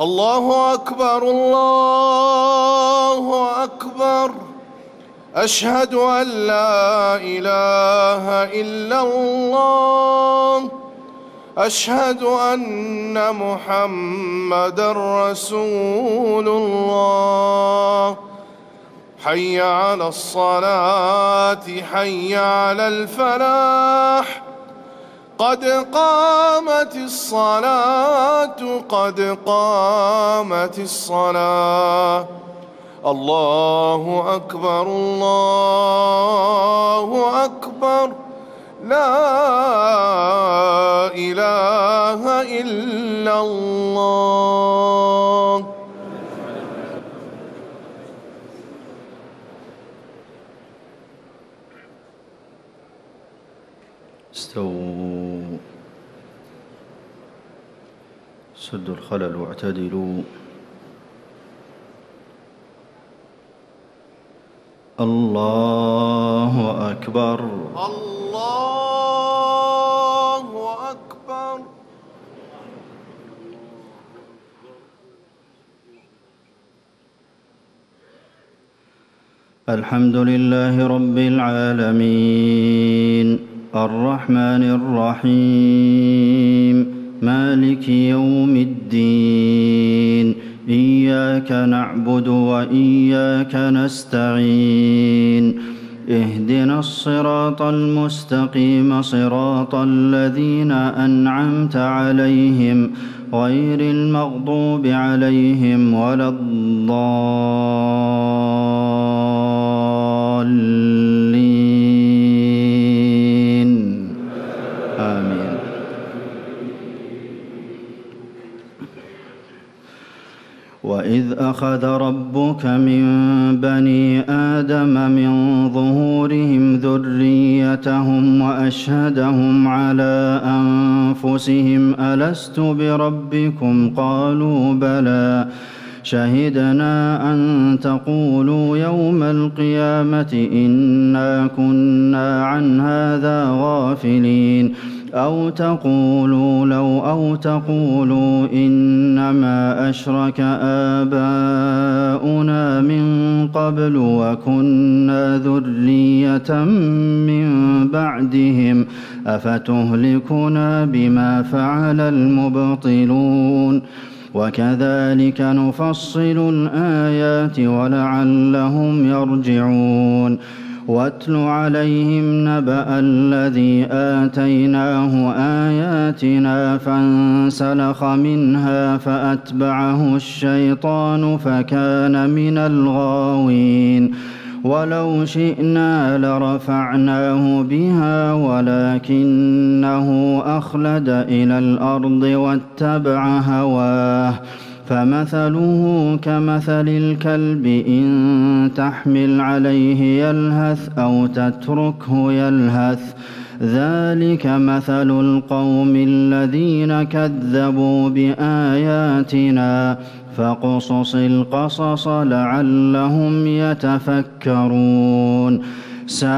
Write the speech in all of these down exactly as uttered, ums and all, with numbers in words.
الله أكبر الله أكبر. أشهد أن لا إله إلا الله. أشهد أن محمدًا رسول الله. حي على الصلاة حي على الفلاح. قد قامت الصلاة قد قامت الصلاة. الله أكبر الله أكبر. لا إله إلا الله. استووا، سدوا الخلل واعتدلوا. الله أكبر الله أكبر. الحمد لله رب العالمين الرحمن الرحيم مالك يوم الدين. إياك نعبد وإياك نستعين. اهدنا الصراط المستقيم صراط الذين أنعمت عليهم غير المغضوب عليهم ولا الضالين. آمين. وإذ أخذ ربك من بني آدم من ظهورهم ذريتهم وأشهدهم على أنفسهم ألست بربكم قالوا بلى شهدنا أن تقولوا يوم القيامة إنا كنا عن هذا غافلين أو تقولوا لو أو تقولوا إنما أشرك آباؤنا من قبل وكنا ذرية من بعدهم أفتهلكنا بما فعل المبطلون وكذلك نفصل الآيات ولعلهم يرجعون. واتل عليهم نبأ الذي آتيناه آياتنا فانسلخ منها فأتبعه الشيطان فكان من الغاوين. ولو شئنا لرفعناه بها ولكنه أخلد إلى الأرض واتبع هواه فمثله كمثل الكلب إن تحمل عليه يلهث أو تتركه يلهث. ذلك مثل القوم الذين كذبوا بآياتنا فاقصص القصص لعلهم يتفكرون. ساء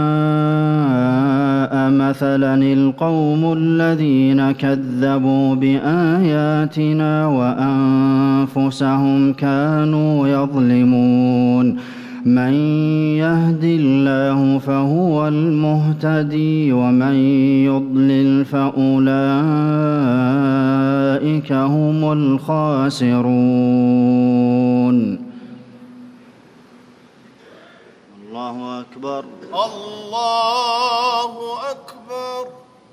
مثلا القوم الذين كذبوا بآياتنا وأنفسهم كانوا يظلمون. من يهد الله فهو المهتدي ومن يضلل فأولئك هم الخاسرون. الله أكبر الله أكبر.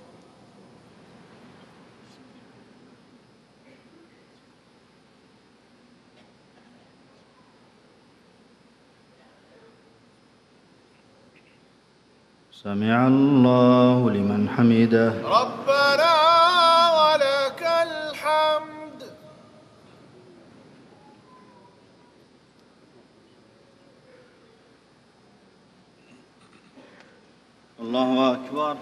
سمع الله لمن حمده. ربنا ولك الحمد. الله أكبر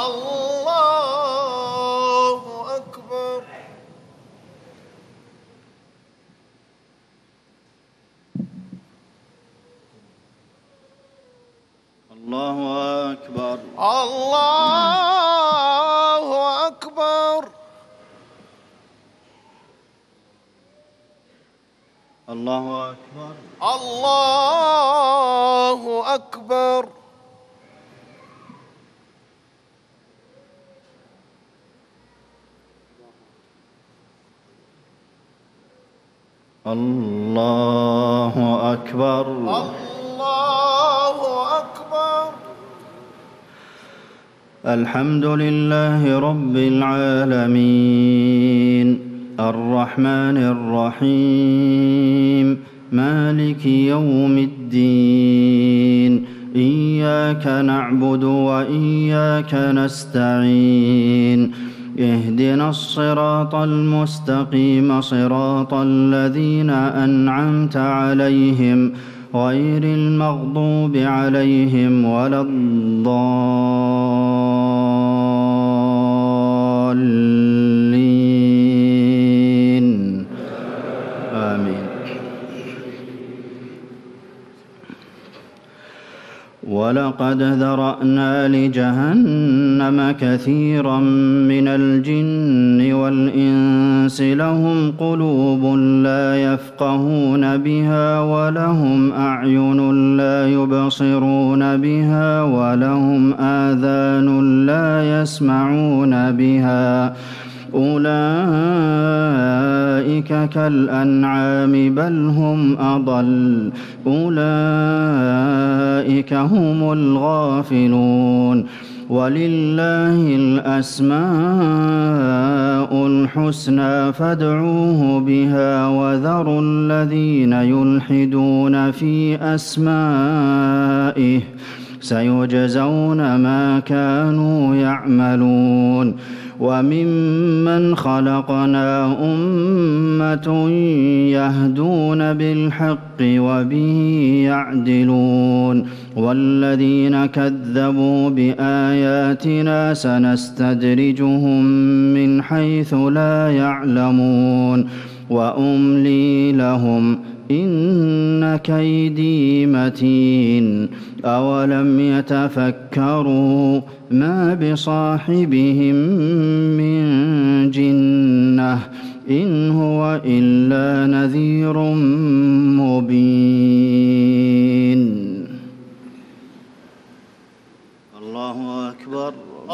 الله أكبر. الله أكبر الله أكبر. الله أكبر. الله أكبر. الله أكبر. الله أكبر. الحمد لله رب العالمين الرحمن الرحيم مالك يوم الدين إياك نعبد وإياك نستعين اهدنا الصراط المستقيم صراط الذين أنعمت عليهم غير المغضوب عليهم ولا الضالين آمين. ولقد ذرأنا لجهنم كثيرا من الجن والإنس لهم قلوب لا يفقهون بها ولهم أعين لا يبصرون بها ولهم آذان لا يسمعون بها أولئك كالأنعام بل هم أضل أولئك هم الغافلون ولله الأسماء الحسنى فادعوه بها وذروا الذين يلحدون في أسمائه سيجزون ما كانوا يعملون وممن خلقنا أمة يهدون بالحق وبه يعدلون والذين كذبوا بآياتنا سنستدرجهم من حيث لا يعلمون وأملي لهم إن كيدي متين أولم يتفكروا ما بصاحبهم من جنة إن هو إلا نذير مبين. الله أكبر.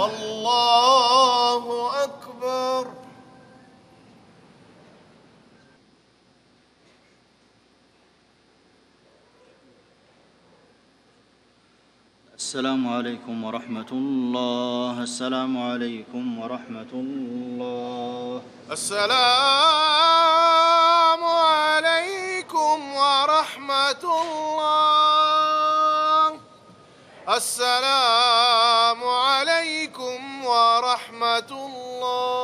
الله أكبر. السلام عليكم ورحمة الله. السلام عليكم ورحمة الله. السلام عليكم ورحمة الله. السلام عليكم ورحمة الله.